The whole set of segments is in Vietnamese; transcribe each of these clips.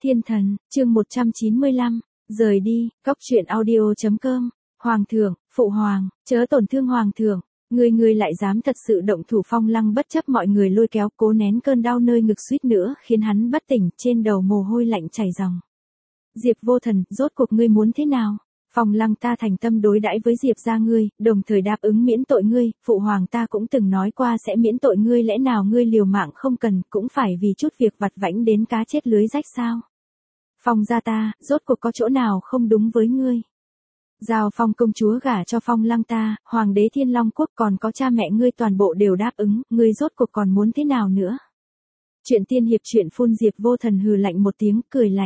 Thiên thần, chương 195, rời đi, góc truyện audio.com, Hoàng thượng, phụ hoàng, chớ tổn thương hoàng thượng, ngươi lại dám thật sự động thủ. Phong Lăng bất chấp mọi người lôi kéo, cố nén cơn đau nơi ngực suýt nữa khiến hắn bất tỉnh, trên đầu mồ hôi lạnh chảy ròng. Diệp Vô Thần, rốt cuộc ngươi muốn thế nào? Phong Lăng, ta thành tâm đối đãi với Diệp gia ngươi, đồng thời đáp ứng miễn tội ngươi, phụ hoàng ta cũng từng nói qua sẽ miễn tội ngươi, lẽ nào ngươi liều mạng không cần, cũng phải vì chút việc vặt vãnh đến cá chết lưới rách sao? Phong gia ta, rốt cuộc có chỗ nào không đúng với ngươi? Giao Phong công chúa gả cho Phong Lăng ta, hoàng đế Thiên Long quốc còn có cha mẹ ngươi toàn bộ đều đáp ứng, ngươi rốt cuộc còn muốn thế nào nữa? Chuyện tiên hiệp chuyện phun. Diệp Vô Thần hừ lạnh một tiếng, cười lạnh.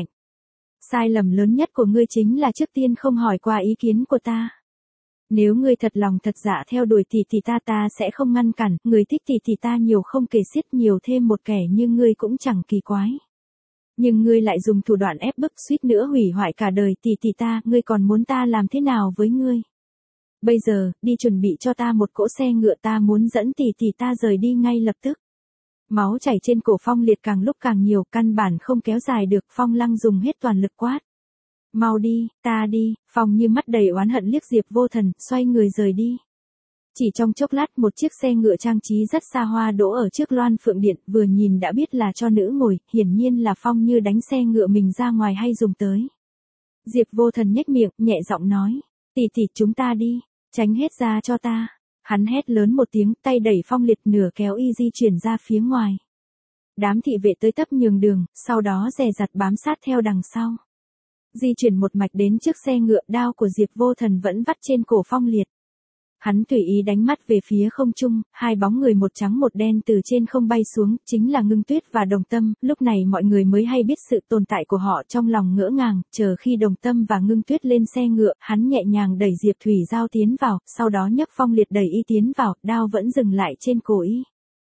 Sai lầm lớn nhất của ngươi chính là trước tiên không hỏi qua ý kiến của ta. Nếu ngươi thật lòng thật dạ theo đuổi thì ta sẽ không ngăn cản, người thích thì ta nhiều không kể xiết, nhiều thêm một kẻ như ngươi cũng chẳng kỳ quái. Nhưng ngươi lại dùng thủ đoạn ép bức, suýt nữa hủy hoại cả đời ngươi còn muốn ta làm thế nào với ngươi? Bây giờ, đi chuẩn bị cho ta một cỗ xe ngựa, ta muốn dẫn ta rời đi ngay lập tức. Máu chảy trên cổ Phong Liệt càng lúc càng nhiều, căn bản không kéo dài được. Phong Lăng dùng hết toàn lực quát. Mau đi, ta đi. Phong Như mắt đầy oán hận liếc Diệp Vô Thần, xoay người rời đi. Chỉ trong chốc lát, một chiếc xe ngựa trang trí rất xa hoa đỗ ở trước Loan Phượng Điện, vừa nhìn đã biết là cho nữ ngồi, hiển nhiên là Phong Như đánh xe ngựa mình ra ngoài hay dùng tới. Diệp Vô Thần nhếch miệng, nhẹ giọng nói, tỷ chúng ta đi, tránh hết ra cho ta. Hắn hét lớn một tiếng, tay đẩy Phong Liệt nửa kéo y di chuyển ra phía ngoài. Đám thị vệ tới tấp nhường đường, sau đó dè dặt bám sát theo đằng sau. Di chuyển một mạch đến trước xe ngựa, đao của Diệp Vô Thần vẫn vắt trên cổ Phong Liệt. Hắn tùy ý đánh mắt về phía không trung, hai bóng người một trắng một đen từ trên không bay xuống, chính là Ngưng Tuyết và Đồng Tâm. Lúc này mọi người mới hay biết sự tồn tại của họ, trong lòng ngỡ ngàng, chờ khi Đồng Tâm và Ngưng Tuyết lên xe ngựa, hắn nhẹ nhàng đẩy Diệp Thủy Giao tiến vào, sau đó nhấc Phong Liệt đẩy y tiến vào, đao vẫn dừng lại trên cổ y.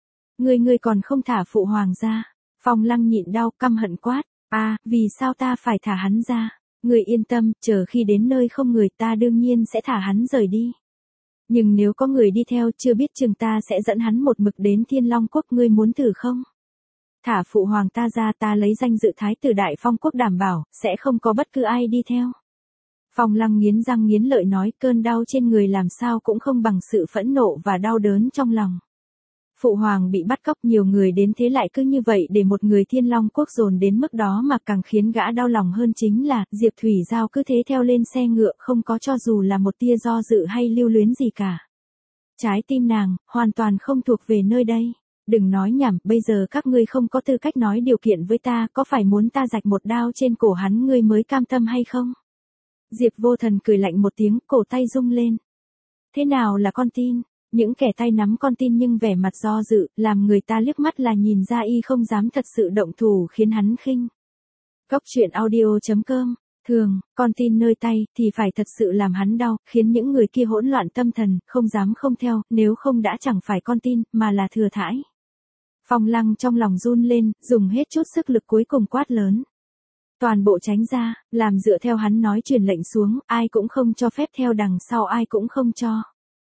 Ngươi còn không thả phụ hoàng ra? Phong Lăng nhịn đau, căm hận quát, vì sao ta phải thả hắn ra? Ngươi yên tâm, chờ khi đến nơi không người ta đương nhiên sẽ thả hắn rời đi. Nhưng nếu có người đi theo, chưa biết chừng ta sẽ dẫn hắn một mực đến Thiên Long quốc, ngươi muốn thử không? Thả phụ hoàng ta ra, ta lấy danh dự thái tử Đại Phong quốc đảm bảo, sẽ không có bất cứ ai đi theo. Phong Lăng nghiến răng nghiến lợi nói, cơn đau trên người làm sao cũng không bằng sự phẫn nộ và đau đớn trong lòng. Phụ hoàng bị bắt cóc, nhiều người đến thế lại cứ như vậy để một người Thiên Long quốc dồn đến mức đó, mà càng khiến gã đau lòng hơn chính là, Diệp Thủy Giao cứ thế theo lên xe ngựa, không có cho dù là một tia do dự hay lưu luyến gì cả. Trái tim nàng, hoàn toàn không thuộc về nơi đây. Đừng nói nhảm, bây giờ các ngươi không có tư cách nói điều kiện với ta, có phải muốn ta rạch một đao trên cổ hắn ngươi mới cam tâm hay không? Diệp Vô Thần cười lạnh một tiếng, cổ tay rung lên. Thế nào là con tin? Những kẻ tay nắm con tin nhưng vẻ mặt do dự, làm người ta liếc mắt là nhìn ra y không dám thật sự động thủ, khiến hắn khinh. Góc truyện audio.com, thường, con tin nơi tay, thì phải thật sự làm hắn đau, khiến những người kia hỗn loạn tâm thần, không dám không theo, nếu không đã chẳng phải con tin, mà là thừa thãi. Phong Lăng trong lòng run lên, dùng hết chút sức lực cuối cùng quát lớn. Toàn bộ tránh ra, làm dựa theo hắn nói, truyền lệnh xuống, ai cũng không cho phép theo đằng sau, ai cũng không cho.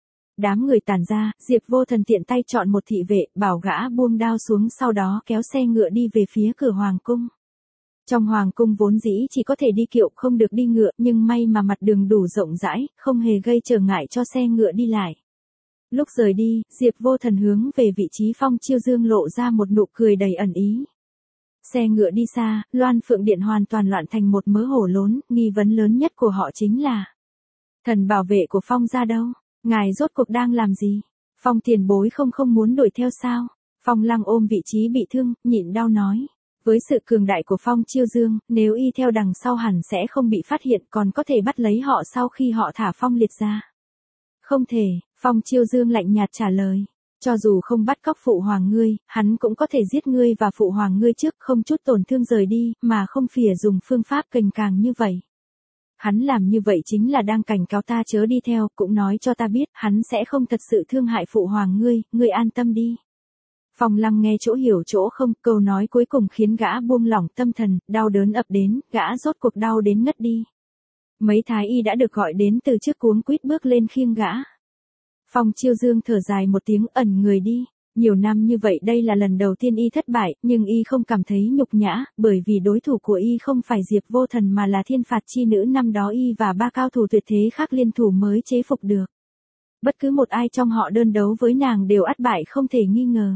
Đám người tản ra, Diệp Vô Thần tiện tay chọn một thị vệ, bảo gã buông đao xuống, sau đó kéo xe ngựa đi về phía cửa hoàng cung. Trong hoàng cung vốn dĩ chỉ có thể đi kiệu, không được đi ngựa, nhưng may mà mặt đường đủ rộng rãi, không hề gây trở ngại cho xe ngựa đi lại. Lúc rời đi, Diệp Vô Thần hướng về vị trí Phong Chiêu Dương lộ ra một nụ cười đầy ẩn ý. Xe ngựa đi xa, Loan Phượng Điện hoàn toàn loạn thành một mớ hổ lốn, nghi vấn lớn nhất của họ chính là: thần bảo vệ của Phong gia đâu? Ngài rốt cuộc đang làm gì? Phong tiền bối không muốn đuổi theo sao? Phong Lăng ôm vị trí bị thương, nhịn đau nói. Với sự cường đại của Phong Chiêu Dương, nếu y theo đằng sau hẳn sẽ không bị phát hiện, còn có thể bắt lấy họ sau khi họ thả Phong Liệt ra. Không thể, Phong Chiêu Dương lạnh nhạt trả lời. Cho dù không bắt cóc phụ hoàng ngươi, hắn cũng có thể giết ngươi và phụ hoàng ngươi trước, không chút tổn thương rời đi, mà không phìa dùng phương pháp kềnh càng như vậy. Hắn làm như vậy chính là đang cảnh cáo ta chớ đi theo, cũng nói cho ta biết, hắn sẽ không thật sự thương hại phụ hoàng ngươi an tâm đi. Phong Lăng nghe chỗ hiểu chỗ không, câu nói cuối cùng khiến gã buông lỏng tâm thần, đau đớn ập đến, gã rốt cuộc đau đến ngất đi. Mấy thái y đã được gọi đến từ trước, cuống quýt bước lên khiêng gã. Phong Chiêu Dương thở dài một tiếng, ẩn người đi. Nhiều năm như vậy đây là lần đầu tiên y thất bại, nhưng y không cảm thấy nhục nhã, bởi vì đối thủ của y không phải Diệp Vô Thần mà là thiên phạt chi nữ năm đó y và ba cao thủ tuyệt thế khác liên thủ mới chế phục được. Bất cứ một ai trong họ đơn đấu với nàng đều ắt bại không thể nghi ngờ.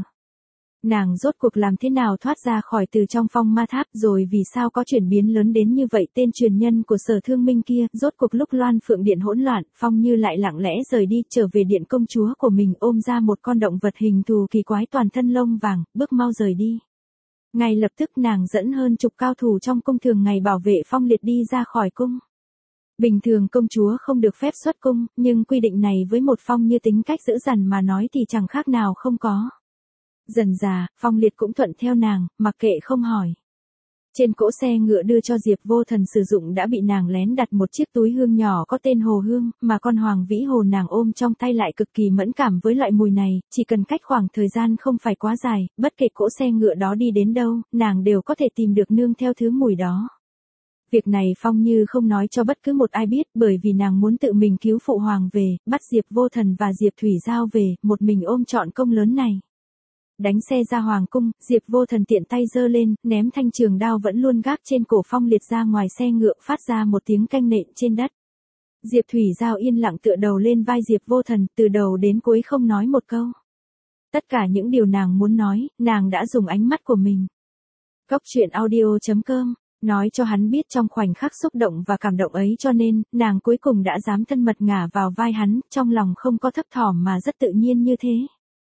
Nàng rốt cuộc làm thế nào thoát ra khỏi từ trong phong ma tháp, rồi vì sao có chuyển biến lớn đến như vậy? Tên truyền nhân của Sở Thương Minh kia, rốt cuộc lúc Loan Phượng Điện hỗn loạn, Phong Như lại lặng lẽ rời đi, trở về điện công chúa của mình, ôm ra một con động vật hình thù kỳ quái toàn thân lông vàng, bước mau rời đi. Ngay lập tức nàng dẫn hơn chục cao thủ trong cung thường ngày bảo vệ Phong Liệt đi ra khỏi cung. Bình thường công chúa không được phép xuất cung, nhưng quy định này với một Phong Như tính cách dữ dằn mà nói thì chẳng khác nào không có. Dần dà, Phong Liệt cũng thuận theo nàng, mặc kệ không hỏi. Trên cỗ xe ngựa đưa cho Diệp Vô Thần sử dụng đã bị nàng lén đặt một chiếc túi hương nhỏ có tên hồ hương, mà con hoàng vĩ hồ nàng ôm trong tay lại cực kỳ mẫn cảm với loại mùi này, chỉ cần cách khoảng thời gian không phải quá dài, bất kể cỗ xe ngựa đó đi đến đâu, nàng đều có thể tìm được nương theo thứ mùi đó. Việc này Phong Như không nói cho bất cứ một ai biết, bởi vì nàng muốn tự mình cứu phụ hoàng về, bắt Diệp Vô Thần và Diệp Thủy Giao về, một mình ôm trọn công lớn này. Đánh xe ra hoàng cung, Diệp Vô Thần tiện tay giơ lên, ném thanh trường đao vẫn luôn gác trên cổ Phong Liệt ra ngoài xe ngựa, phát ra một tiếng canh nện trên đất. Diệp Thủy Giao yên lặng tựa đầu lên vai Diệp Vô Thần, từ đầu đến cuối không nói một câu. Tất cả những điều nàng muốn nói, nàng đã dùng ánh mắt của mình. Cốc truyện audio.com nói cho hắn biết trong khoảnh khắc xúc động và cảm động ấy, cho nên, nàng cuối cùng đã dám thân mật ngả vào vai hắn, trong lòng không có thấp thỏm mà rất tự nhiên như thế.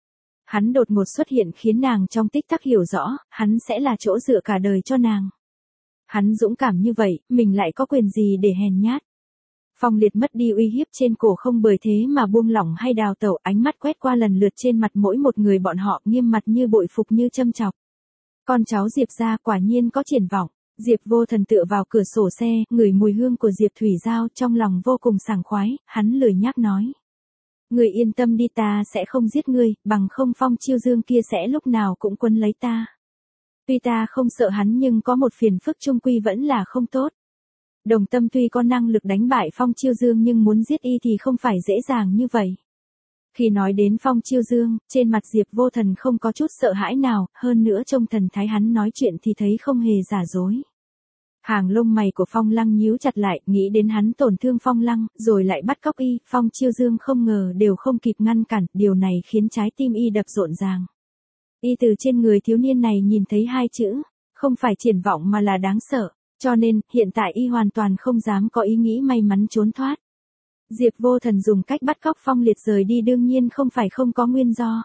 Hắn đột ngột xuất hiện khiến nàng trong tích tắc hiểu rõ, hắn sẽ là chỗ dựa cả đời cho nàng. Hắn dũng cảm như vậy, mình lại có quyền gì để hèn nhát. Phong Liệt mất đi uy hiếp trên cổ không bởi thế mà buông lỏng hay đào tẩu, ánh mắt quét qua lần lượt trên mặt mỗi một người bọn họ, nghiêm mặt như bội phục như châm chọc. Con cháu Diệp gia quả nhiên có triển vọng. Diệp Vô Thần tựa vào cửa sổ xe, ngửi mùi hương của Diệp Thủy Giao, trong lòng vô cùng sảng khoái, hắn lười nhác nói. Ngươi yên tâm đi, ta sẽ không giết ngươi, bằng không Phong Chiêu Dương kia sẽ lúc nào cũng quấn lấy ta. Tuy ta không sợ hắn nhưng có một phiền phức chung quy vẫn là không tốt. Đồng Tâm tuy có năng lực đánh bại Phong Chiêu Dương nhưng muốn giết y thì không phải dễ dàng như vậy. Khi nói đến Phong Chiêu Dương, trên mặt Diệp Vô Thần không có chút sợ hãi nào, hơn nữa trông thần thái hắn nói chuyện thì thấy không hề giả dối. Hàng lông mày của Phong Lăng nhíu chặt lại, nghĩ đến hắn tổn thương Phong Lăng, rồi lại bắt cóc y, Phong Chiêu Dương không ngờ đều không kịp ngăn cản, điều này khiến trái tim y đập rộn ràng. Y từ trên người thiếu niên này nhìn thấy hai chữ, không phải triển vọng mà là đáng sợ, cho nên, hiện tại y hoàn toàn không dám có ý nghĩ may mắn trốn thoát. Diệp Vô Thần dùng cách bắt cóc Phong Liệt rời đi đương nhiên không phải không có nguyên do.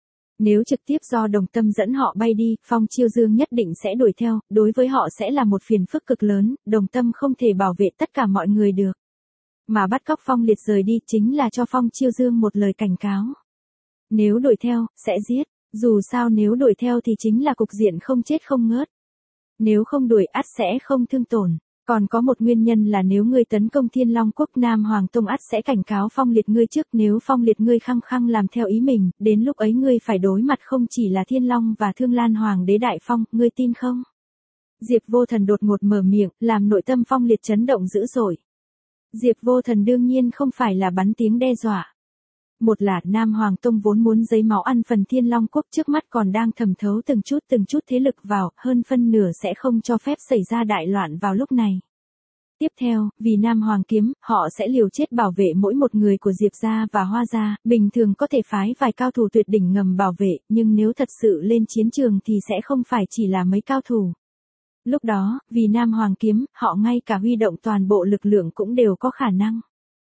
Nếu trực tiếp do Đồng Tâm dẫn họ bay đi, Phong Chiêu Dương nhất định sẽ đuổi theo, đối với họ sẽ là một phiền phức cực lớn, Đồng Tâm không thể bảo vệ tất cả mọi người được. Mà bắt cóc Phong Liệt rời đi chính là cho Phong Chiêu Dương một lời cảnh cáo. Nếu đuổi theo, sẽ giết, dù sao nếu đuổi theo thì chính là cục diện không chết không ngớt. Nếu không đuổi ắt sẽ không thương tổn. Còn có một nguyên nhân là nếu ngươi tấn công Thiên Long Quốc, Nam Hoàng Tông ắt sẽ cảnh cáo Phong Liệt ngươi trước, nếu Phong Liệt ngươi khăng khăng làm theo ý mình, đến lúc ấy ngươi phải đối mặt không chỉ là Thiên Long và Thương Lan Hoàng đế Đại Phong, ngươi tin không? Diệp Vô Thần đột ngột mở miệng, làm nội tâm Phong Liệt chấn động dữ dội. Diệp Vô Thần đương nhiên không phải là bắn tiếng đe dọa. Một là Nam Hoàng Tông vốn muốn giấy máu ăn phần Thiên Long Quốc, trước mắt còn đang thẩm thấu từng chút thế lực vào, hơn phân nửa sẽ không cho phép xảy ra đại loạn vào lúc này. Tiếp theo, vì Nam Hoàng kiếm, họ sẽ liều chết bảo vệ mỗi một người của Diệp gia và Hoa gia, bình thường có thể phái vài cao thủ tuyệt đỉnh ngầm bảo vệ, nhưng nếu thật sự lên chiến trường thì sẽ không phải chỉ là mấy cao thủ. Lúc đó, vì Nam Hoàng kiếm, họ ngay cả huy động toàn bộ lực lượng cũng đều có khả năng.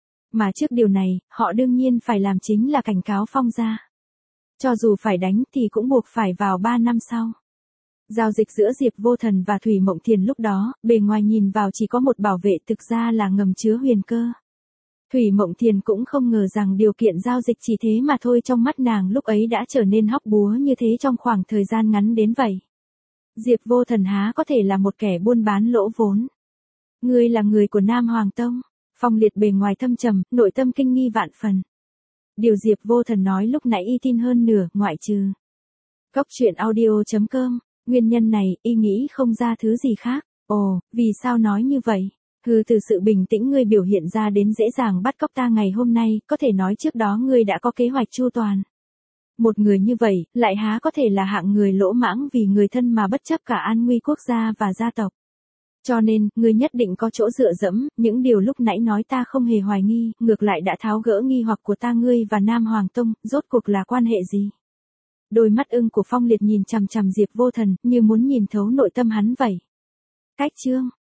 Mà trước điều này, họ đương nhiên phải làm chính là cảnh cáo Phong gia. Cho dù phải đánh thì cũng buộc phải vào 3 năm sau. Giao dịch giữa Diệp Vô Thần và Thủy Mộng Thiền lúc đó, bề ngoài nhìn vào chỉ có một bảo vệ, thực ra là ngầm chứa huyền cơ. Thủy Mộng Thiền cũng không ngờ rằng điều kiện giao dịch chỉ thế mà thôi, trong mắt nàng lúc ấy đã trở nên hóc búa như thế trong khoảng thời gian ngắn đến vậy. Diệp Vô Thần há có thể là một kẻ buôn bán lỗ vốn. Ngươi là người của Nam Hoàng Tông. Phong Liệt bề ngoài thâm trầm, nội tâm kinh nghi vạn phần. Điều Diệp Vô Thần nói lúc nãy y tin hơn nửa, ngoại trừ. Cốc truyện audio.com, nguyên nhân này, y nghĩ không ra thứ gì khác. Ồ, vì sao nói như vậy? Từ sự bình tĩnh ngươi biểu hiện ra đến dễ dàng bắt cóc ta ngày hôm nay, có thể nói trước đó ngươi đã có kế hoạch chu toàn. Một người như vậy, lại há có thể là hạng người lỗ mãng vì người thân mà bất chấp cả an nguy quốc gia và gia tộc. Cho nên, ngươi nhất định có chỗ dựa dẫm, những điều lúc nãy nói ta không hề hoài nghi, ngược lại đã tháo gỡ nghi hoặc của ta. Ngươi và Nam Hoàng Tông, rốt cuộc là quan hệ gì? Đôi mắt ưng của Phong Liệt nhìn chằm chằm Diệp Vô Thần, như muốn nhìn thấu nội tâm hắn vậy. Cách chương